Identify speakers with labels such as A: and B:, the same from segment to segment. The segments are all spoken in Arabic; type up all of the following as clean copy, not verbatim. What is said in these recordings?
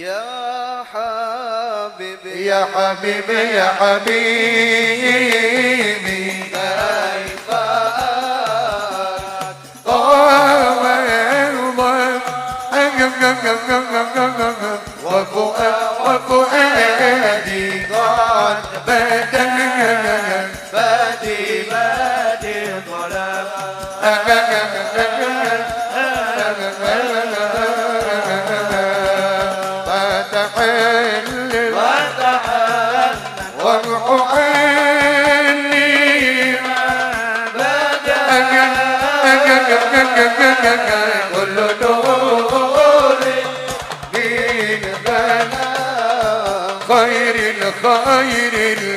A: يا حبيبي
B: يا حبيبي يا حبيبي
A: كيف
B: وفؤادي قد بدا
A: بادي ظلام
B: فتحل وارح عني كل نور من غلا خير الخير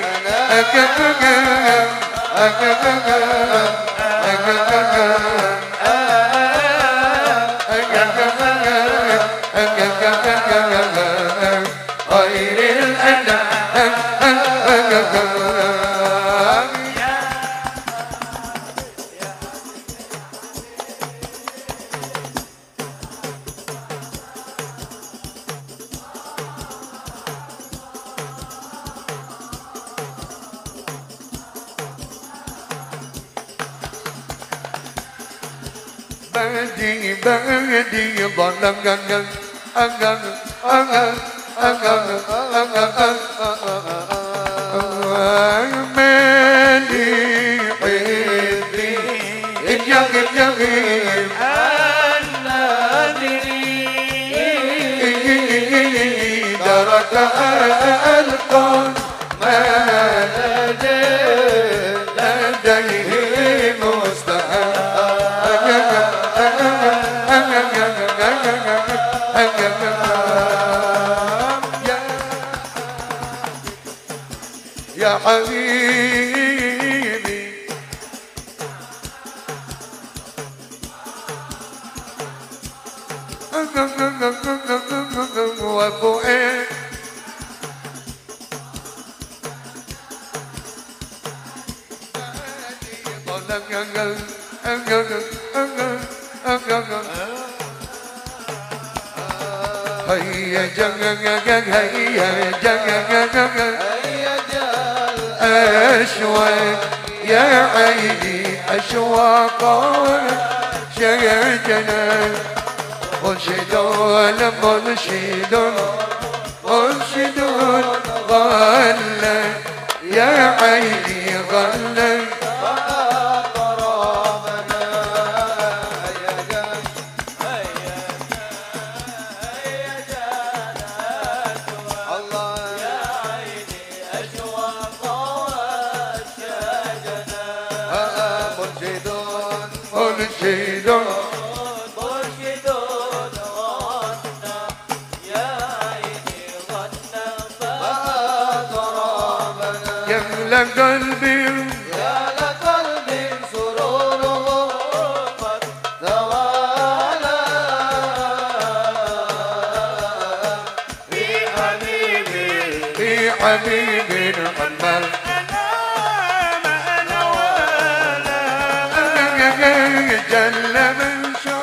B: خير بدي ظلم مليحي اليغيب النادري درك الكون ما لديه يا حبيبي وفؤاد هيا أشواق يا عيني أشواقا شجنا مرشدون غلا يا عيني غلا قلبي
A: يا لقلبي سروره قد توالى في
B: حبيبي محمد جل من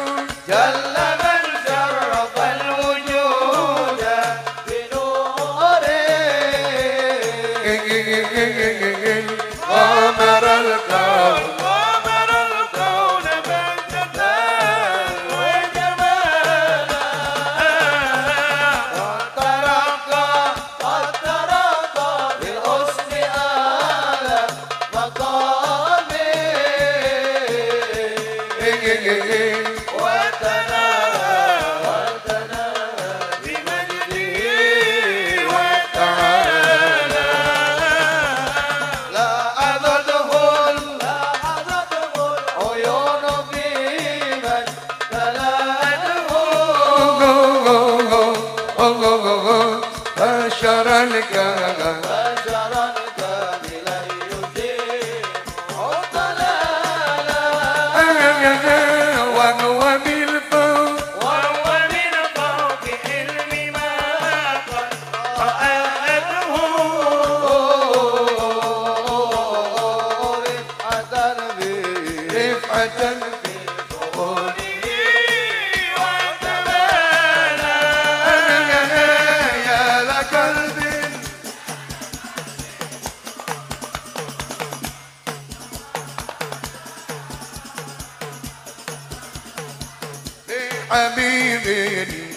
A: شرف الوجود بنوره
B: غامر الكون
A: بالجمال والجمال قد ترقى بالحسن أعلى مقامي
B: بشر الكهف وهو بالفوق
A: علم ما قد رأته
B: رفعة
A: وتبالى
B: حبيبي